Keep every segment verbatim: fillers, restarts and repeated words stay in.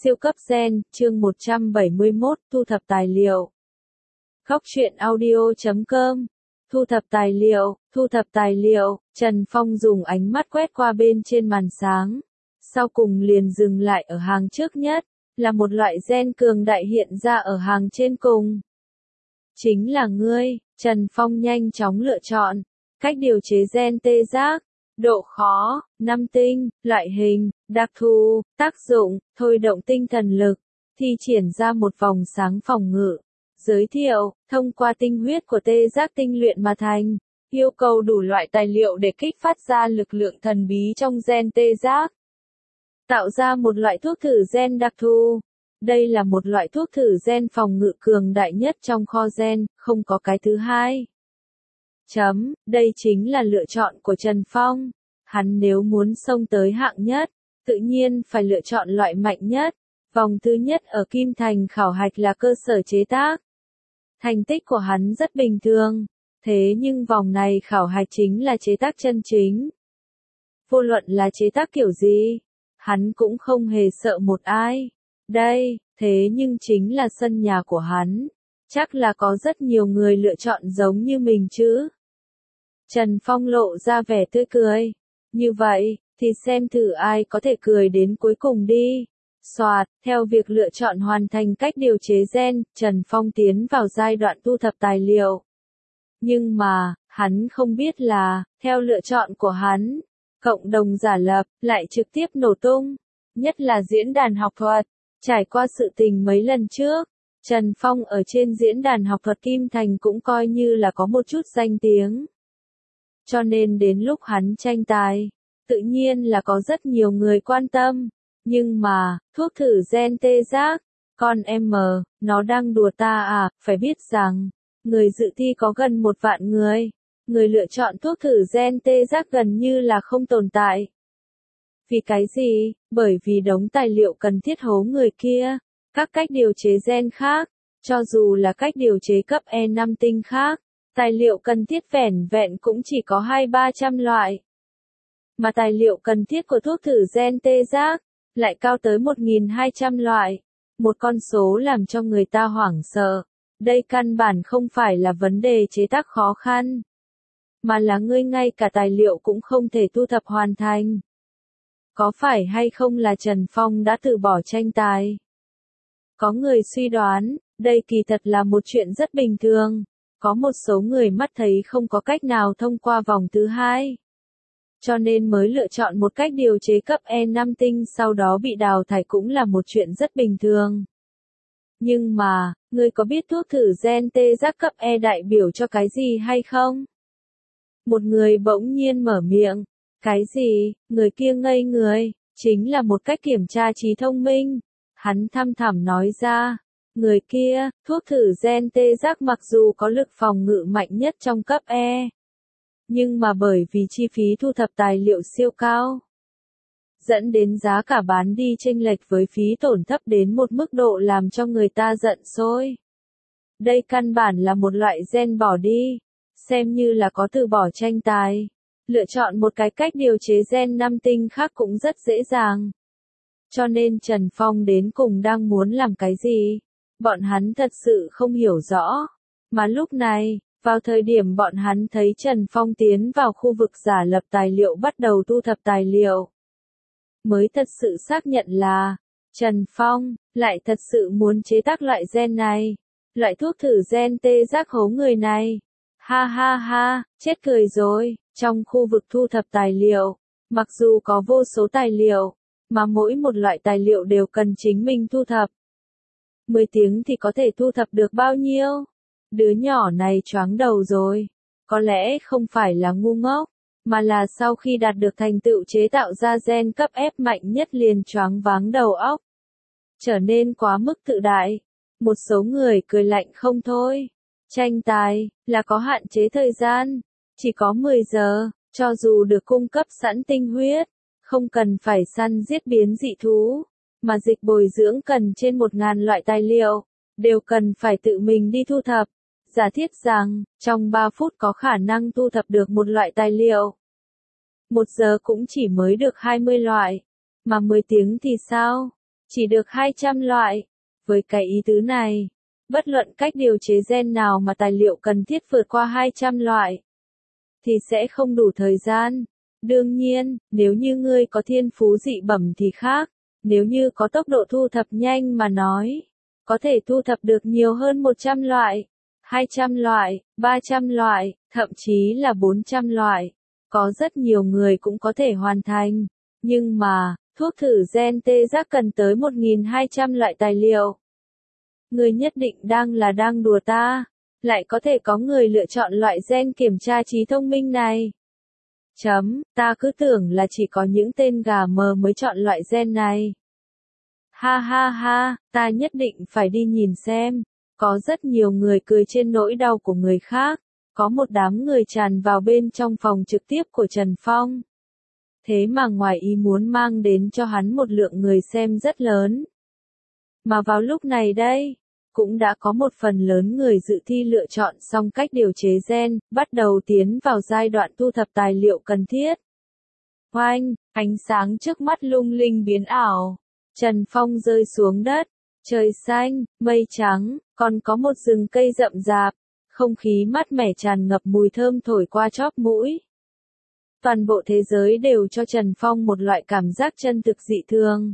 Siêu cấp gen, chương một trăm bảy mươi mốt, thu thập tài liệu. Góc truyện audio chấm com. Thu thập tài liệu, thu thập tài liệu, Trần Phong dùng ánh mắt quét qua bên trên màn sáng. Sau cùng liền dừng lại ở hàng trước nhất, là một loại gen cường đại hiện ra ở hàng trên cùng. Chính là ngươi, Trần Phong nhanh chóng lựa chọn. Cách điều chế gen tê giác. Độ khó, năm tinh, loại hình, đặc thù, tác dụng, thôi động tinh thần lực, thi triển ra một vòng sáng phòng ngự. Giới thiệu, thông qua tinh huyết của tê giác tinh luyện mà thành, yêu cầu đủ loại tài liệu để kích phát ra lực lượng thần bí trong gen tê giác. Tạo ra một loại thuốc thử gen đặc thù. Đây là một loại thuốc thử gen phòng ngự cường đại nhất trong kho gen, không có cái thứ hai. Chấm, đây chính là lựa chọn của Trần Phong. Hắn nếu muốn xông tới hạng nhất, tự nhiên phải lựa chọn loại mạnh nhất. Vòng thứ nhất ở Kim Thành khảo hạch là cơ sở chế tác. Thành tích của hắn rất bình thường, thế nhưng vòng này khảo hạch chính là chế tác chân chính. Vô luận là chế tác kiểu gì, hắn cũng không hề sợ một ai. Đây, thế nhưng chính là sân nhà của hắn. Chắc là có rất nhiều người lựa chọn giống như mình chứ. Trần Phong lộ ra vẻ tươi cười. Như vậy, thì xem thử ai có thể cười đến cuối cùng đi. Soạt, theo việc lựa chọn hoàn thành cách điều chế gen, Trần Phong tiến vào giai đoạn thu thập tài liệu. Nhưng mà, hắn không biết là, theo lựa chọn của hắn, cộng đồng giả lập lại trực tiếp nổ tung. Nhất là diễn đàn học thuật. Trải qua sự tình mấy lần trước, Trần Phong ở trên diễn đàn học thuật Kim Thành cũng coi như là có một chút danh tiếng. Cho nên đến lúc hắn tranh tài, tự nhiên là có rất nhiều người quan tâm. Nhưng mà, thuốc thử gen tê giác, con em mờ, nó đang đùa ta à, phải biết rằng, người dự thi có gần một vạn người. Người lựa chọn thuốc thử gen tê giác gần như là không tồn tại. Vì cái gì? Bởi vì đống tài liệu cần thiết hố người kia. Các cách điều chế gen khác, cho dù là cách điều chế cấp E năm tinh khác, tài liệu cần thiết vẻn vẹn cũng chỉ có hai ba trăm loại. Mà tài liệu cần thiết của thuốc thử gen tê giác, lại cao tới một nghìn hai trăm loại. Một con số làm cho người ta hoảng sợ. Đây căn bản không phải là vấn đề chế tác khó khăn, mà là ngươi ngay cả tài liệu cũng không thể thu thập hoàn thành. Có phải hay không là Trần Phong đã từ bỏ tranh tài? Có người suy đoán, đây kỳ thật là một chuyện rất bình thường. Có một số người mắt thấy không có cách nào thông qua vòng thứ hai. Cho nên mới lựa chọn một cách điều chế cấp E năm tinh sau đó bị đào thải cũng là một chuyện rất bình thường. Nhưng mà, ngươi có biết thuốc thử gen tê giác cấp E đại biểu cho cái gì hay không? Một người bỗng nhiên mở miệng. Cái gì? Người kia ngây người, chính là một cách kiểm tra trí thông minh. Hắn thăm thẳm nói ra. Người kia, thuốc thử gen tê giác mặc dù có lực phòng ngự mạnh nhất trong cấp E. Nhưng mà bởi vì chi phí thu thập tài liệu siêu cao, dẫn đến giá cả bán đi chênh lệch với phí tổn thấp đến một mức độ làm cho người ta giận sôi. Đây căn bản là một loại gen bỏ đi, xem như là có từ bỏ tranh tài. Lựa chọn một cái cách điều chế gen năm tinh khác cũng rất dễ dàng. Cho nên Trần Phong đến cùng đang muốn làm cái gì? Bọn hắn thật sự không hiểu rõ. Mà lúc này, vào thời điểm bọn hắn thấy Trần Phong tiến vào khu vực giả lập tài liệu bắt đầu thu thập tài liệu, mới thật sự xác nhận là, Trần Phong, lại thật sự muốn chế tác loại gen này. Loại thuốc thử gen tê giác hố người này. Ha ha ha, chết cười rồi. Trong khu vực thu thập tài liệu, mặc dù có vô số tài liệu, mà mỗi một loại tài liệu đều cần chính mình thu thập. mười tiếng thì có thể thu thập được bao nhiêu? Đứa nhỏ này choáng đầu rồi. Có lẽ không phải là ngu ngốc, mà là sau khi đạt được thành tựu chế tạo ra gen cấp F mạnh nhất liền choáng váng đầu óc. Trở nên quá mức tự đại. Một số người cười lạnh không thôi. Tranh tài, là có hạn chế thời gian. Chỉ có mười giờ, cho dù được cung cấp sẵn tinh huyết, không cần phải săn giết biến dị thú, mà dịch bồi dưỡng cần trên một ngàn loại tài liệu, đều cần phải tự mình đi thu thập. Giả thiết rằng, trong ba phút có khả năng thu thập được một loại tài liệu. Một giờ cũng chỉ mới được hai mươi loại, mà mười tiếng thì sao? chỉ được hai trăm loại. Với cái ý tứ này, bất luận cách điều chế gen nào mà tài liệu cần thiết vượt qua hai trăm loại, thì sẽ không đủ thời gian. Đương nhiên, nếu như ngươi có thiên phú dị bẩm thì khác, nếu như có tốc độ thu thập nhanh mà nói, có thể thu thập được nhiều hơn một trăm loại, hai trăm loại, ba trăm loại, thậm chí là bốn trăm loại. Có rất nhiều người cũng có thể hoàn thành, nhưng mà, thuốc thử gen tê giác cần tới một nghìn hai trăm loại tài liệu. Người nhất định đang là đang đùa ta, lại có thể có người lựa chọn loại gen kiểm tra trí thông minh này. Chấm, ta cứ tưởng là chỉ có những tên gà mờ mới chọn loại gen này. Ha ha ha, ta nhất định phải đi nhìn xem. Có rất nhiều người cười trên nỗi đau của người khác. Có một đám người tràn vào bên trong phòng trực tiếp của Trần Phong. Thế mà ngoài ý muốn mang đến cho hắn một lượng người xem rất lớn. Mà vào lúc này đây, cũng đã có một phần lớn người dự thi lựa chọn xong cách điều chế gen, bắt đầu tiến vào giai đoạn thu thập tài liệu cần thiết. Oanh, ánh sáng trước mắt lung linh biến ảo. Trần Phong rơi xuống đất, trời xanh, mây trắng, còn có một rừng cây rậm rạp, không khí mát mẻ tràn ngập mùi thơm thổi qua chóp mũi. Toàn bộ thế giới đều cho Trần Phong một loại cảm giác chân thực dị thường.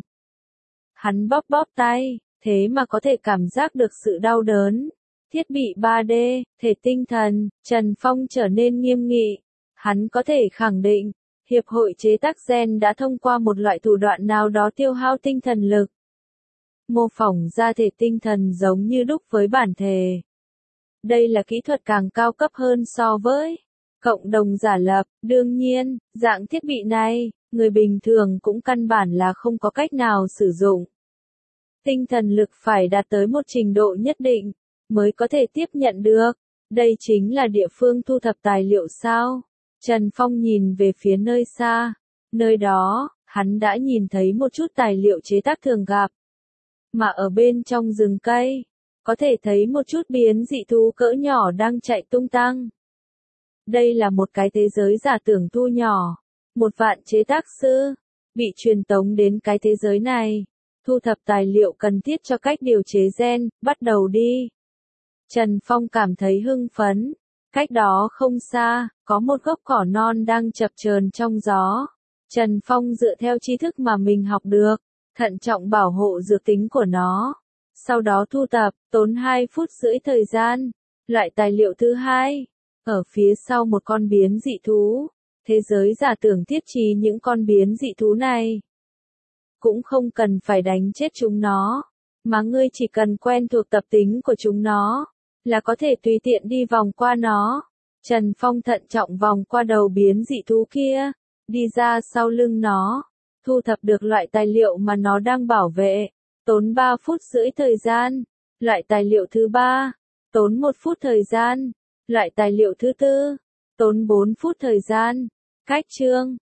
Hắn bóp bóp tay, thế mà có thể cảm giác được sự đau đớn. Thiết bị ba D, thể tinh thần, Trần Phong trở nên nghiêm nghị. Hắn có thể khẳng định, Hiệp hội chế tác gen đã thông qua một loại thủ đoạn nào đó tiêu hao tinh thần lực. Mô phỏng ra thể tinh thần giống như đúc với bản thể. Đây là kỹ thuật càng cao cấp hơn so với cộng đồng giả lập. Đương nhiên, dạng thiết bị này, người bình thường cũng căn bản là không có cách nào sử dụng. Tinh thần lực phải đạt tới một trình độ nhất định, mới có thể tiếp nhận được. Đây chính là địa phương thu thập tài liệu sao? Trần Phong nhìn về phía nơi xa. Nơi đó, hắn đã nhìn thấy một chút tài liệu chế tác thường gặp. Mà ở bên trong rừng cây, có thể thấy một chút biến dị thú cỡ nhỏ đang chạy tung tăng. Đây là một cái thế giới giả tưởng thu nhỏ. Một vạn chế tác sư, bị truyền tống đến cái thế giới này. Thu thập tài liệu cần thiết cho cách điều chế gen, bắt đầu đi. Trần Phong cảm thấy hưng phấn. Cách đó không xa, có một gốc cỏ non đang chập chờn trong gió. Trần Phong dựa theo tri thức mà mình học được, thận trọng bảo hộ dược tính của nó. Sau đó thu tập, tốn hai phút rưỡi thời gian. Loại tài liệu thứ hai, ở phía sau một con biến dị thú. Thế giới giả tưởng thiết trí những con biến dị thú này. Cũng không cần phải đánh chết chúng nó, mà ngươi chỉ cần quen thuộc tập tính của chúng nó, là có thể tùy tiện đi vòng qua nó. Trần Phong thận trọng vòng qua đầu biến dị thú kia, đi ra sau lưng nó, thu thập được loại tài liệu mà nó đang bảo vệ, tốn ba phút rưỡi thời gian. Loại tài liệu thứ ba, tốn một phút thời gian. Loại tài liệu thứ tư, tốn bốn phút thời gian. Cách chương